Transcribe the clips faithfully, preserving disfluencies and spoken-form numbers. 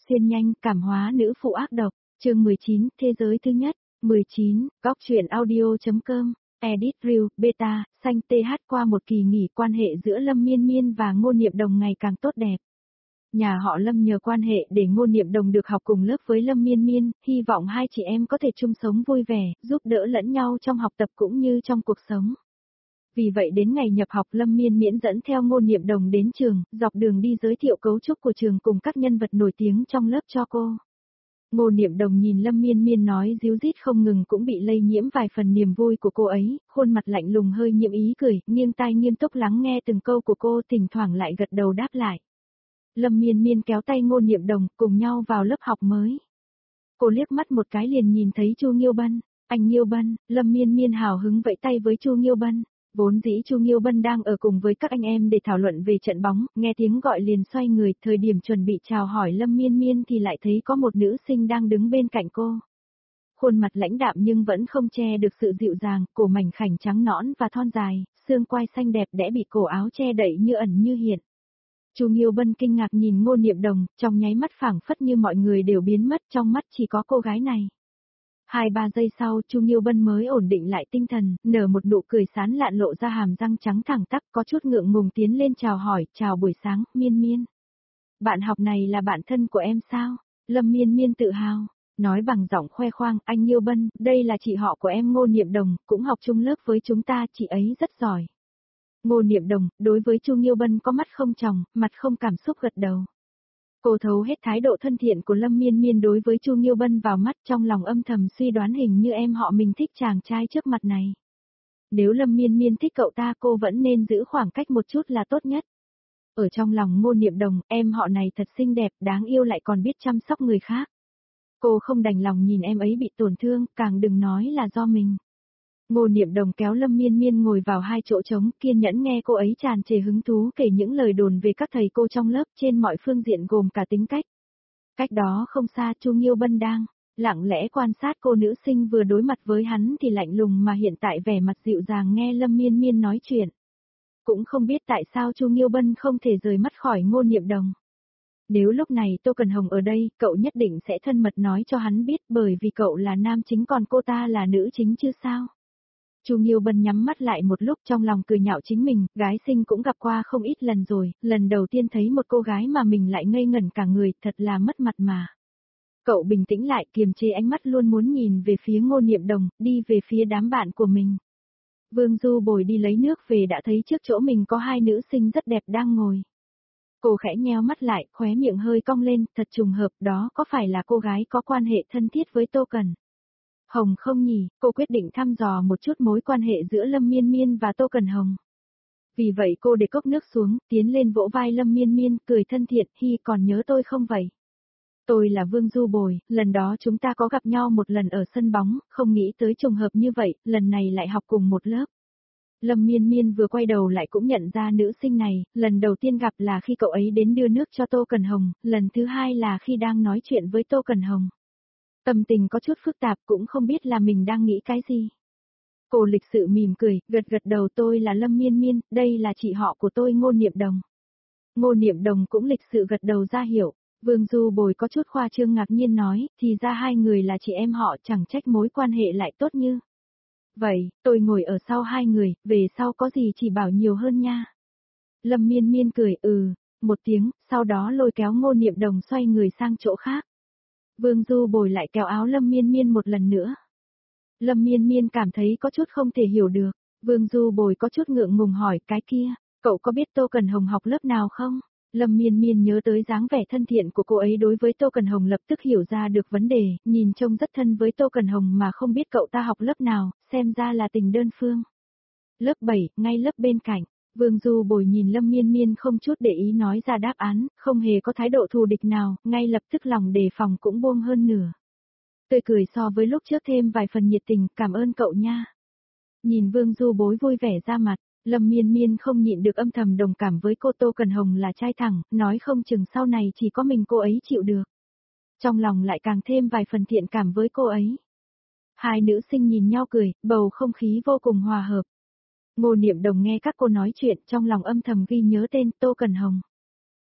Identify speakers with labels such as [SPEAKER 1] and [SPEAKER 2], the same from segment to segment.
[SPEAKER 1] Xuyên nhanh, cảm hóa nữ phụ ác độc, chương mười chín, thế giới thứ nhất, mười chín, góc truyện audio.com, edit review, beta, xanh tê hát qua một kỳ nghỉ quan hệ giữa Lâm Miên Miên và Ngô Niệm Đồng ngày càng tốt đẹp. Nhà họ Lâm nhờ quan hệ để Ngô Niệm Đồng được học cùng lớp với Lâm Miên Miên, hy vọng hai chị em có thể chung sống vui vẻ, giúp đỡ lẫn nhau trong học tập cũng như trong cuộc sống. Vì vậy đến ngày nhập học Lâm Miên Miễn dẫn theo Ngô Niệm Đồng đến trường, dọc đường đi giới thiệu cấu trúc của trường cùng các nhân vật nổi tiếng trong lớp cho cô. Ngô Niệm Đồng nhìn Lâm Miên Miên nói díu dít không ngừng cũng bị lây nhiễm vài phần niềm vui của cô ấy, khuôn mặt lạnh lùng hơi nhiễm ý cười, nghiêng tai nghiêm túc lắng nghe từng câu của cô, thỉnh thoảng lại gật đầu đáp lại. Lâm Miên Miên kéo tay Ngô Niệm Đồng cùng nhau vào lớp học mới. Cô liếc mắt một cái liền nhìn thấy Chu Nghiêu Bân, anh Nghiêu Bân, Lâm Miên Miên hào hứng vẫy tay với Chu Nghiêu Bân. Vốn dĩ Chu Nghiêu Bân đang ở cùng với các anh em để thảo luận về trận bóng, nghe tiếng gọi liền xoay người, thời điểm chuẩn bị chào hỏi Lâm Miên Miên thì lại thấy có một nữ sinh đang đứng bên cạnh cô. Khuôn mặt lãnh đạm nhưng vẫn không che được sự dịu dàng, cổ mảnh khảnh trắng nõn và thon dài, xương quai xanh đẹp đẽ bị cổ áo che đậy như ẩn như hiện. Chu Nghiêu Bân kinh ngạc nhìn Ngô Niệm Đồng, trong nháy mắt phảng phất như mọi người đều biến mất, trong mắt chỉ có cô gái này. Hai ba giây sau Chu Nghiêu Bân mới ổn định lại tinh thần, nở một nụ cười sán lạn lộ ra hàm răng trắng thẳng tắp, có chút ngượng ngùng tiến lên chào hỏi, chào buổi sáng, Miên Miên. Bạn học này là bạn thân của em sao? Lâm Miên Miên tự hào, nói bằng giọng khoe khoang, anh Nghiêu Bân, đây là chị họ của em Ngô Niệm Đồng, cũng học chung lớp với chúng ta, chị ấy rất giỏi. Ngô Niệm Đồng, đối với Chu Nghiêu Bân có mắt không tròng, mặt không cảm xúc gật đầu. Cô thấu hết thái độ thân thiện của Lâm Miên Miên đối với Chu Nghiêu Bân vào mắt, trong lòng âm thầm suy đoán hình như em họ mình thích chàng trai trước mặt này. Nếu Lâm Miên Miên thích cậu ta cô vẫn nên giữ khoảng cách một chút là tốt nhất. Ở trong lòng Ngô Niệm Đồng, em họ này thật xinh đẹp, đáng yêu lại còn biết chăm sóc người khác. Cô không đành lòng nhìn em ấy bị tổn thương, càng đừng nói là do mình. Ngô Niệm Đồng kéo Lâm Miên Miên ngồi vào hai chỗ trống, kiên nhẫn nghe cô ấy tràn trề hứng thú kể những lời đồn về các thầy cô trong lớp trên mọi phương diện gồm cả tính cách. Cách đó không xa Chu Nghiêu Bân đang lặng lẽ quan sát cô nữ sinh vừa đối mặt với hắn thì lạnh lùng mà hiện tại vẻ mặt dịu dàng nghe Lâm Miên Miên nói chuyện. Cũng không biết tại sao Chu Nghiêu Bân không thể rời mắt khỏi Ngô Niệm Đồng. Nếu lúc này Tô Cần Hồng ở đây, cậu nhất định sẽ thân mật nói cho hắn biết bởi vì cậu là nam chính còn cô ta là nữ chính chứ sao. Chu Nghiêu Bân nhắm mắt lại một lúc trong lòng cười nhạo chính mình, gái xinh cũng gặp qua không ít lần rồi, lần đầu tiên thấy một cô gái mà mình lại ngây ngẩn cả người, thật là mất mặt mà. Cậu bình tĩnh lại kiềm chế ánh mắt luôn muốn nhìn về phía Ngô Niệm Đồng, đi về phía đám bạn của mình. Vương Du Bồi đi lấy nước về đã thấy trước chỗ mình có hai nữ sinh rất đẹp đang ngồi. Cô khẽ nheo mắt lại, khóe miệng hơi cong lên, thật trùng hợp, đó có phải là cô gái có quan hệ thân thiết với Tô Cần Hồng không nhỉ? Cô quyết định thăm dò một chút mối quan hệ giữa Lâm Miên Miên và Tô Cần Hồng. Vì vậy cô để cốc nước xuống, tiến lên vỗ vai Lâm Miên Miên, cười thân thiện, hi còn nhớ tôi không vậy? Tôi là Vương Du Bồi, lần đó chúng ta có gặp nhau một lần ở sân bóng, không nghĩ tới trùng hợp như vậy, lần này lại học cùng một lớp. Lâm Miên Miên vừa quay đầu lại cũng nhận ra nữ sinh này, lần đầu tiên gặp là khi cậu ấy đến đưa nước cho Tô Cần Hồng, lần thứ hai là khi đang nói chuyện với Tô Cần Hồng. Tâm tình có chút phức tạp cũng không biết là mình đang nghĩ cái gì. Cô lịch sự mỉm cười, gật gật đầu tôi là Lâm Miên Miên, đây là chị họ của tôi Ngô Niệm Đồng. Ngô Niệm Đồng cũng lịch sự gật đầu ra hiểu, Vương Du Bồi có chút khoa trương ngạc nhiên nói, thì ra hai người là chị em họ chẳng trách mối quan hệ lại tốt như. Vậy, tôi ngồi ở sau hai người, về sau có gì chỉ bảo nhiều hơn nha. Lâm Miên Miên cười ừ, một tiếng, sau đó lôi kéo Ngô Niệm Đồng xoay người sang chỗ khác. Vương Du Bồi lại kéo áo Lâm Miên Miên một lần nữa. Lâm Miên Miên cảm thấy có chút không thể hiểu được, Vương Du Bồi có chút ngượng ngùng hỏi cái kia, cậu có biết Tô Cần Hồng học lớp nào không? Lâm Miên Miên nhớ tới dáng vẻ thân thiện của cô ấy đối với Tô Cần Hồng lập tức hiểu ra được vấn đề, nhìn trông rất thân với Tô Cần Hồng mà không biết cậu ta học lớp nào, xem ra là tình đơn phương. Lớp bảy, ngay lớp bên cạnh. Vương Du Bồi nhìn Lâm Miên Miên không chút để ý nói ra đáp án, không hề có thái độ thù địch nào, ngay lập tức lòng đề phòng cũng buông hơn nửa. Tươi cười so với lúc trước thêm vài phần nhiệt tình, cảm ơn cậu nha. Nhìn Vương Du Bối vui vẻ ra mặt, Lâm Miên Miên không nhịn được âm thầm đồng cảm với cô Tô Cần Hồng là trai thẳng, nói không chừng sau này chỉ có mình cô ấy chịu được. Trong lòng lại càng thêm vài phần thiện cảm với cô ấy. Hai nữ sinh nhìn nhau cười, bầu không khí vô cùng hòa hợp. Ngô Niệm Đồng nghe các cô nói chuyện trong lòng âm thầm ghi nhớ tên Tô Cần Hồng.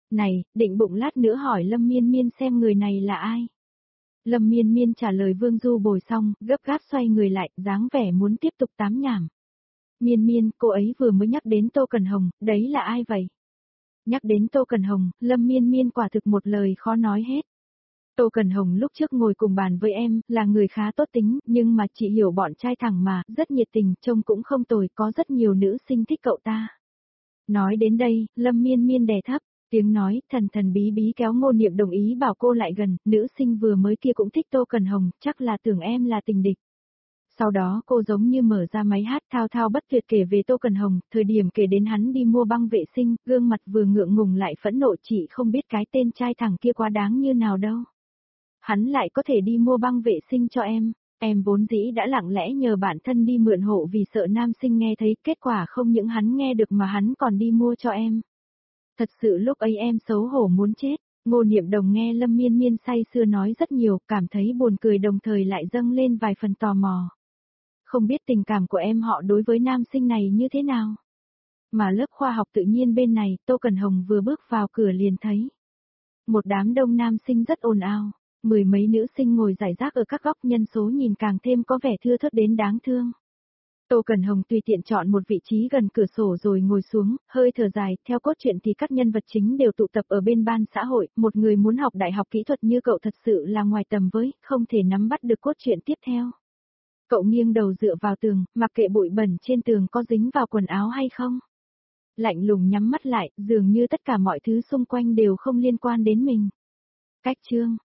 [SPEAKER 1] Này, định bụng lát nữa hỏi Lâm Miên Miên xem người này là ai. Lâm Miên Miên trả lời Vương Du Bồi xong, gấp gáp xoay người lại, dáng vẻ muốn tiếp tục tám nhảm. Miên Miên, cô ấy vừa mới nhắc đến Tô Cần Hồng, đấy là ai vậy? Nhắc đến Tô Cần Hồng, Lâm Miên Miên quả thực một lời khó nói hết. Tô Cần Hồng lúc trước ngồi cùng bàn với em, là người khá tốt tính, nhưng mà chị hiểu bọn trai thẳng mà, rất nhiệt tình, trông cũng không tồi, có rất nhiều nữ sinh thích cậu ta. Nói đến đây, Lâm Miên Miên đè thấp, tiếng nói, thần thần bí bí kéo Ngô Niệm đồng ý bảo cô lại gần, nữ sinh vừa mới kia cũng thích Tô Cần Hồng, chắc là tưởng em là tình địch. Sau đó cô giống như mở ra máy hát thao thao bất tuyệt kể về Tô Cần Hồng, thời điểm kể đến hắn đi mua băng vệ sinh, gương mặt vừa ngượng ngùng lại phẫn nộ, chị không biết cái tên trai thẳng kia quá đáng như nào đâu. Hắn lại có thể đi mua băng vệ sinh cho em, em vốn dĩ đã lặng lẽ nhờ bản thân đi mượn hộ vì sợ nam sinh nghe thấy, kết quả không những hắn nghe được mà hắn còn đi mua cho em. Thật sự lúc ấy em xấu hổ muốn chết. Ngô Niệm Đồng nghe Lâm Miên Miên say sưa nói rất nhiều, cảm thấy buồn cười đồng thời lại dâng lên vài phần tò mò. Không biết tình cảm của em họ đối với nam sinh này như thế nào? Mà lớp khoa học tự nhiên bên này, Tô Cần Hồng vừa bước vào cửa liền thấy một đám đông nam sinh rất ồn ào, mười mấy nữ sinh ngồi rải rác ở các góc, nhân số nhìn càng thêm có vẻ thưa thớt đến đáng thương. Tô Cần Hồng tùy tiện chọn một vị trí gần cửa sổ rồi ngồi xuống, hơi thở dài, theo cốt truyện thì các nhân vật chính đều tụ tập ở bên ban xã hội, một người muốn học đại học kỹ thuật như cậu thật sự là ngoài tầm với, không thể nắm bắt được cốt truyện tiếp theo. Cậu nghiêng đầu dựa vào tường, mặc kệ bụi bẩn trên tường có dính vào quần áo hay không. Lạnh lùng nhắm mắt lại, dường như tất cả mọi thứ xung quanh đều không liên quan đến mình. Cách chương